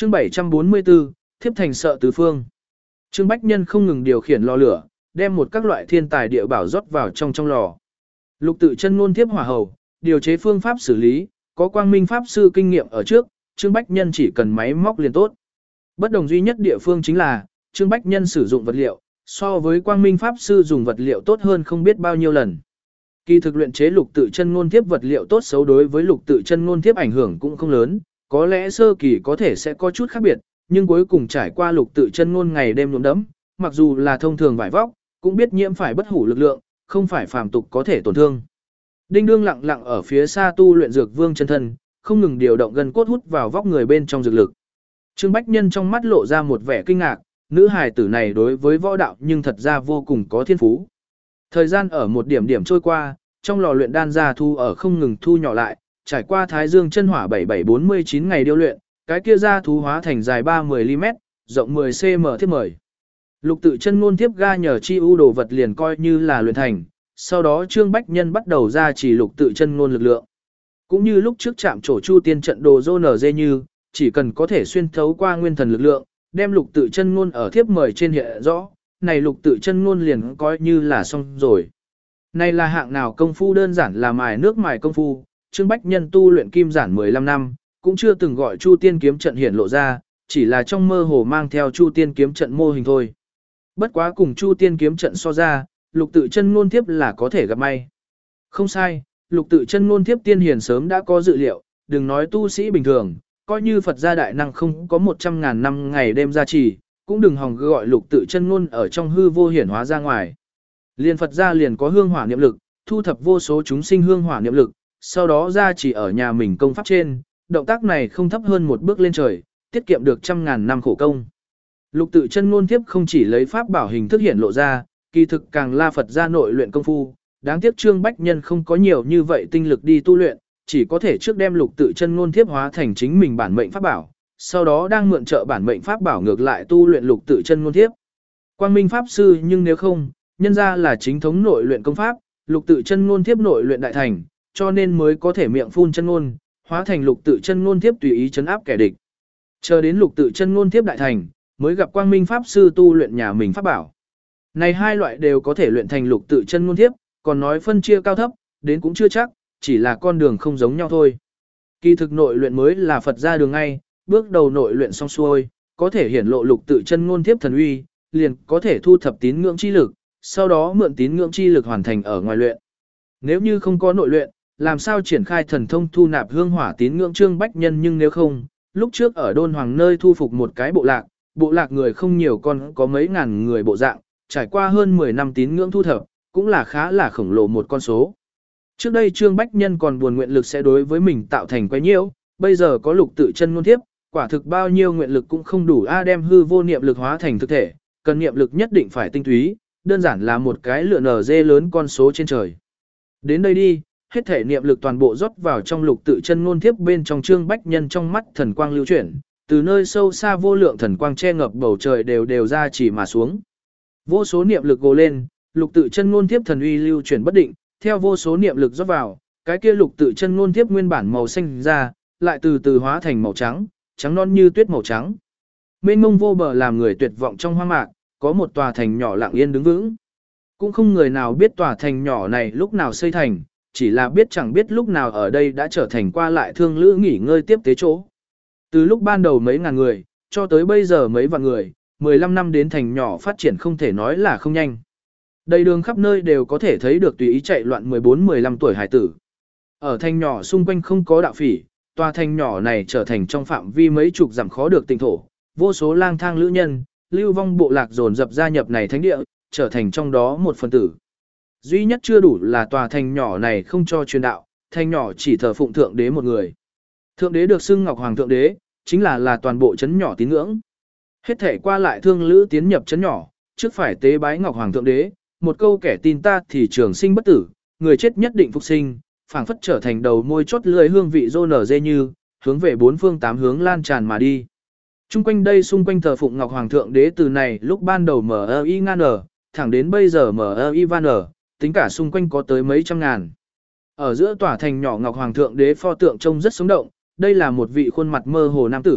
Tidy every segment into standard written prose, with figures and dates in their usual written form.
Chương 744, thiếp thành sợ tứ phương. Trương Bách Nhân không ngừng điều khiển lò lửa, đem một các loại thiên tài địa bảo rót vào trong lò. Lục tự chân ngôn thiếp hỏa hầu, điều chế phương pháp xử lý, có quang minh pháp sư kinh nghiệm ở trước, Trương Bách Nhân chỉ cần máy móc liền tốt. Bất đồng duy nhất địa phương chính là, Trương Bách Nhân sử dụng vật liệu, so với quang minh pháp sư dùng vật liệu tốt hơn không biết bao nhiêu lần. Kỳ thực luyện chế lục tự chân ngôn thiếp vật liệu tốt xấu đối với lục tự chân ngôn thiếp ảnh hưởng cũng không lớn, có lẽ sơ kỳ có thể sẽ có chút khác biệt, nhưng cuối cùng trải qua lục tự chân ngôn ngày đêm nhuộm đẫm, mặc dù là thông thường vải vóc, cũng biết nhiễm phải bất hủ lực lượng, không phải phàm tục có thể tổn thương. Đinh Đương lặng lặng ở phía xa tu luyện dược vương chân thân, không ngừng điều động gần cốt hút vào vóc người bên trong dược lực. Trương Bách Nhân trong mắt lộ ra một vẻ kinh ngạc, nữ hài tử này đối với võ đạo nhưng thật ra vô cùng có thiên phú. Thời gian ở một điểm điểm trôi qua, trong lò luyện đan gia thu ở không ngừng thu nhỏ lại, trải qua thái dương chân hỏa 7749 ngày điêu luyện, cái kia gia thú hóa thành dài 30 mm, rộng 10 cm thiếp mời. Lục tự chân ngôn thiếp ga nhờ chi ưu đồ vật liền coi như là luyện thành, sau đó Trương Bách Nhân bắt đầu ra chỉ lục tự chân ngôn lực lượng. Cũng như lúc trước chạm trổ chu tiên trận đồ NG như, chỉ cần có thể xuyên thấu qua nguyên thần lực lượng, đem lục tự chân ngôn ở thiếp mời trên hiện rõ, này lục tự chân ngôn liền coi như là xong rồi. Này là hạng nào công phu đơn giản là mài nước mài công phu, Trương Bách Nhân tu luyện kim giản 15 năm, cũng chưa từng gọi chu tiên kiếm trận hiển lộ ra, chỉ là trong mơ hồ mang theo chu tiên kiếm trận mô hình thôi. Bất quá cùng chu tiên kiếm trận so ra, lục tự chân ngôn thiếp là có thể gặp may. Không sai, lục tự chân ngôn thiếp tiên hiền sớm đã có dự liệu, đừng nói tu sĩ bình thường, coi như Phật gia đại năng không có 100.000 năm ngày đêm gia trì, cũng đừng hòng gọi lục tự chân ngôn ở trong hư vô hiển hóa ra ngoài. Liên Phật gia liền có hương hỏa niệm lực, thu thập vô số chúng sinh hương hỏa niệm lực, sau đó gia trì ở nhà mình công pháp trên, động tác này không thấp hơn một bước lên trời, tiết kiệm được 100.000 năm khổ công. Lục tự chân ngôn thiếp không chỉ lấy pháp bảo hình thức hiện lộ ra, kỳ thực càng la Phật gia nội luyện công phu, đáng tiếc Trương Bách Nhân không có nhiều như vậy tinh lực đi tu luyện, chỉ có thể trước đem lục tự chân ngôn thiếp hóa thành chính mình bản mệnh pháp bảo, sau đó đang mượn trợ bản mệnh pháp bảo ngược lại tu luyện lục tự chân ngôn thiếp. Quang Minh pháp sư nhưng nếu không, nhân ra là chính thống nội luyện công pháp, lục tự chân ngôn thiếp nội luyện đại thành, cho nên mới có thể miệng phun chân ngôn, hóa thành lục tự chân ngôn thiếp tùy ý trấn áp kẻ địch. Chờ đến lục tự chân ngôn thiếp đại thành, mới gặp Quang Minh pháp sư tu luyện nhà mình pháp bảo. Này hai loại đều có thể luyện thành lục tự chân ngôn thiếp, còn nói phân chia cao thấp, đến cũng chưa chắc, chỉ là con đường không giống nhau thôi. Kỳ thực nội luyện mới là Phật gia đường ngay, bước đầu nội luyện xong xuôi, có thể hiển lộ lục tự chân ngôn thiếp thần uy, liền có thể thu thập tín ngưỡng chi lực, sau đó mượn tín ngưỡng chi lực hoàn thành ở ngoài luyện. Nếu như không có nội luyện, làm sao triển khai thần thông thu nạp hương hỏa tín ngưỡng Trương Bách Nhân, nhưng nếu không, lúc trước ở Đôn Hoàng nơi thu phục một cái bộ lạc người không nhiều còn có mấy ngàn người bộ dạng, trải qua hơn 10 năm tín ngưỡng thu thập, cũng là khá là khổng lồ một con số. Trước đây Trương Bách Nhân còn buồn nguyện lực sẽ đối với mình tạo thành quấy nhiễu, bây giờ có lục tự chân ngôn thiếp, quả thực bao nhiêu nguyện lực cũng không đủ đem hư vô niệm lực hóa thành thực thể, cần niệm lực nhất định phải tinh túy, đơn giản là một cái lựa nở dê lớn con số trên trời. Đến đây đi, hết thể niệm lực toàn bộ rót vào trong lục tự chân ngôn thiếp bên trong Trương Bách Nhân trong mắt thần quang lưu chuyển, từ nơi sâu xa vô lượng thần quang che ngập bầu trời đều ra chỉ mà xuống. Vô số niệm lực gồ lên, lục tự chân ngôn thiếp thần uy lưu chuyển bất định, theo vô số niệm lực rót vào, cái kia lục tự chân ngôn thiếp nguyên bản màu xanh ra, lại từ từ hóa thành màu trắng, trắng non như tuyết màu trắng. Mênh mông vô bờ làm người tuyệt vọng trong hoang mạc, có một tòa thành nhỏ lặng yên đứng vững. Cũng không người nào biết tòa thành nhỏ này lúc nào xây thành, chỉ là biết chẳng biết lúc nào ở đây đã trở thành qua lại thương lữ nghỉ ngơi tiếp tế chỗ. Từ lúc ban đầu mấy ngàn người, cho tới bây giờ mấy vạn người, 15 năm đến thành nhỏ phát triển không thể nói là không nhanh. Đầy đường khắp nơi đều có thể thấy được tùy ý chạy loạn 14-15 tuổi hải tử. Ở thành nhỏ xung quanh không có đạo phỉ, tòa thành nhỏ này trở thành trong phạm vi mấy chục dặm khó được tịnh thổ, vô số lang thang lữ nhân, lưu vong bộ lạc dồn dập gia nhập này thánh địa, trở thành trong đó một phần tử. Duy nhất chưa đủ là tòa thành nhỏ này không cho truyền đạo, thành nhỏ chỉ thờ phụng thượng đế một người. Thượng đế được xưng Ngọc Hoàng thượng đế, chính là toàn bộ trấn nhỏ tín ngưỡng. Hết thể qua lại thương lữ tiến nhập trấn nhỏ, trước phải tế bái Ngọc Hoàng thượng đế, một câu kẻ tin ta thì trường sinh bất tử, người chết nhất định phục sinh, phảng phất trở thành đầu môi chót lưỡi hương vị rô nở dê như, hướng về bốn phương tám hướng lan tràn mà đi. Trung quanh đây xung quanh thờ phụng Ngọc Hoàng thượng đế từ này lúc ban đầu MI ngan ở, thẳng đến bây giờ MI van ở, tính cả xung quanh có tới mấy trăm ngàn. Ở giữa tòa thành nhỏ Ngọc Hoàng thượng đế pho tượng trông rất sống động, đây là một vị khuôn mặt mơ hồ nam tử,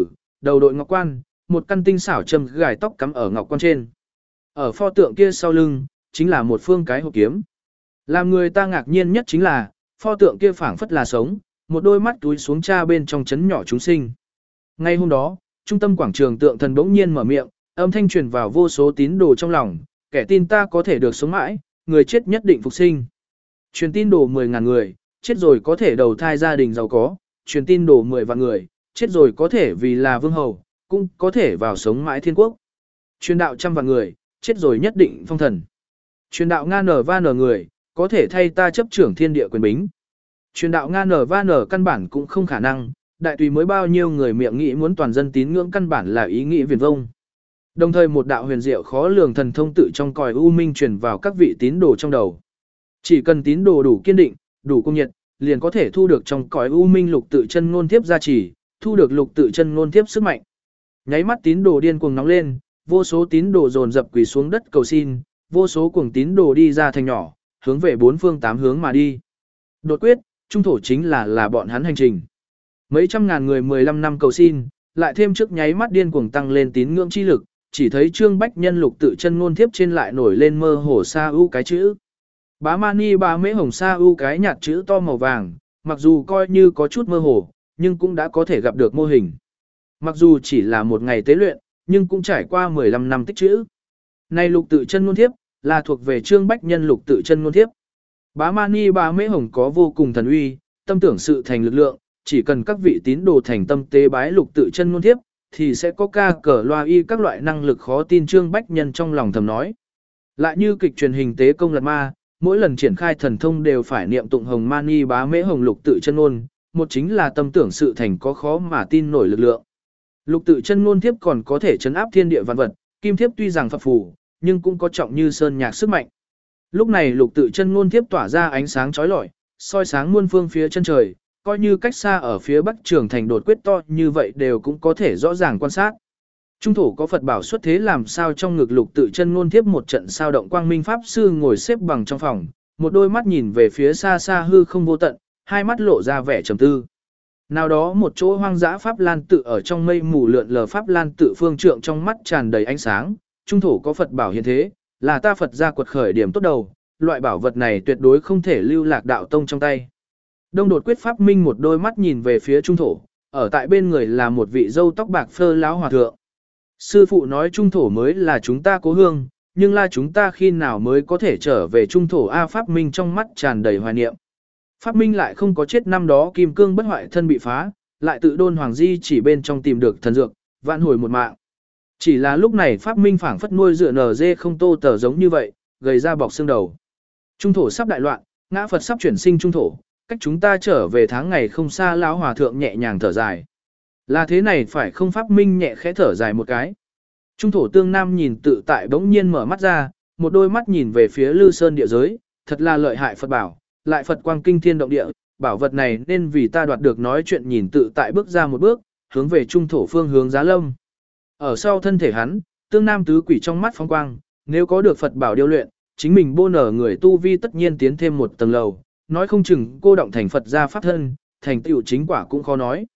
đầu đội ngọc quan, một căn tinh xảo châm gài tóc cắm ở ngọc quan trên. Ở pho tượng kia sau lưng, chính là một phương cái hộp kiếm. Làm người ta ngạc nhiên nhất chính là, pho tượng kia phảng phất là sống, một đôi mắt túi xuống tra bên trong chấn nhỏ chúng sinh. Ngay hôm đó, trung tâm quảng trường tượng thần bỗng nhiên mở miệng, âm thanh truyền vào vô số tín đồ trong lòng, kẻ tin ta có thể được sống mãi, người chết nhất định phục sinh. Truyền tin đồ 10.000 người, chết rồi có thể đầu thai gia đình giàu có, truyền tin đồ 10 vạn người, chết rồi có thể vì là vương hầu, cũng có thể vào sống mãi thiên quốc. Truyền đạo 100 vạn người, chết rồi nhất định phong thần. Truyền đạo Nga nở va nở người, có thể thay ta chấp trưởng thiên địa quyền bính. Truyền đạo Nga nở va nở căn bản cũng không khả năng, đại tùy mới bao nhiêu người miệng nghĩ muốn toàn dân tín ngưỡng căn bản là ý nghĩ viển vông. Đồng thời một đạo huyền diệu khó lường thần thông tự trong còi u minh truyền vào các vị tín đồ trong đầu. Chỉ cần tín đồ đủ kiên định, đủ công nhiệt, liền có thể thu được trong cõi u minh lục tự chân ngôn thiếp gia trì, thu được lục tự chân ngôn thiếp sức mạnh. Nháy mắt tín đồ điên cuồng nóng lên, vô số tín đồ dồn dập quỳ xuống đất cầu xin, vô số cuồng tín đồ đi ra thành nhỏ, hướng về bốn phương tám hướng mà đi. Đột quyết, trung thổ chính là bọn hắn hành trình. Mấy trăm ngàn người 15 năm cầu xin, lại thêm trước nháy mắt điên cuồng tăng lên tín ngưỡng chi lực, chỉ thấy Trương Bách Nhân lục tự chân ngôn thiếp trên lại nổi lên mơ hồ sa u cái chữ. Bá Mani Bá Mễ Hồng sa u cái nhạt chữ to màu vàng, mặc dù coi như có chút mơ hồ, nhưng cũng đã có thể gặp được mô hình. Mặc dù chỉ là một ngày tế luyện, nhưng cũng trải qua 15 năm tích chữ. Này lục tự chân ngôn thiếp, là thuộc về Trương Bách Nhân lục tự chân ngôn thiếp. Bá Mani Bá Mễ Hồng có vô cùng thần uy, tâm tưởng sự thành lực lượng, chỉ cần các vị tín đồ thành tâm tế bái lục tự chân ngôn thiếp, thì sẽ có ca cờ loa y các loại năng lực khó tin. Trương Bách Nhân trong lòng thầm nói. Lại như kịch truyền hình tế công lật ma, mỗi lần triển khai thần thông đều phải niệm tụng Hồng Mani Bá Mễ Hồng lục tự chân ngôn, một chính là tâm tưởng sự thành có khó mà tin nổi lực lượng. Lục tự chân ngôn thiếp còn có thể trấn áp thiên địa vạn vật, kim thiếp tuy rằng phập phù, nhưng cũng có trọng như sơn nhạc sức mạnh. Lúc này lục tự chân ngôn thiếp tỏa ra ánh sáng chói lọi, soi sáng muôn phương phía chân trời, coi như cách xa ở phía bắc trường thành đột quyết to như vậy đều cũng có thể rõ ràng quan sát. Trung thổ có Phật bảo xuất thế làm sao trong ngực lục tự chân ngôn thiếp một trận sao động quang minh pháp sư ngồi xếp bằng trong phòng, một đôi mắt nhìn về phía xa xa hư không vô tận, hai mắt lộ ra vẻ trầm tư. Nào đó một chỗ hoang dã pháp lan tự ở trong mây mù lượn lờ pháp lan tự phương trượng trong mắt tràn đầy ánh sáng, trung thổ có Phật bảo hiện thế, là ta Phật gia quật khởi điểm tốt đầu, loại bảo vật này tuyệt đối không thể lưu lạc đạo tông trong tay. Đông đột quyết pháp minh một đôi mắt nhìn về phía trung thổ, ở tại bên người là một vị râu tóc bạc phơ lão hòa thượng. Sư phụ nói trung thổ mới là chúng ta cố hương, nhưng là chúng ta khi nào mới có thể trở về trung thổ a pháp minh trong mắt tràn đầy hoài niệm. Pháp minh lại không có chết năm đó kim cương bất hoại thân bị phá, lại tự đôn hoàng di chỉ bên trong tìm được thần dược, vạn hồi một mạng. Chỉ là lúc này pháp minh phảng phất nuôi dựa nở dê không tô tờ giống như vậy, gầy ra bọc xương đầu. Trung thổ sắp đại loạn, ngã Phật sắp chuyển sinh trung thổ, cách chúng ta trở về tháng ngày không xa. Lão hòa thượng nhẹ nhàng thở dài. Là thế này phải không? Pháp minh nhẹ khẽ thở dài một cái. Trung thổ tương nam nhìn tự tại bỗng nhiên mở mắt ra, một đôi mắt nhìn về phía Lư Sơn địa giới, thật là lợi hại Phật bảo, lại Phật quang kinh thiên động địa, bảo vật này nên vì ta đoạt được. Nói chuyện nhìn tự tại bước ra một bước, hướng về trung thổ phương hướng Giá Lâm. Ở sau thân thể hắn, tương nam tứ quỷ trong mắt phong quang, nếu có được Phật bảo điêu luyện, chính mình bô nở người tu vi tất nhiên tiến thêm một tầng lầu, nói không chừng cô động thành Phật gia pháp thân, thành tựu chính quả cũng khó nói.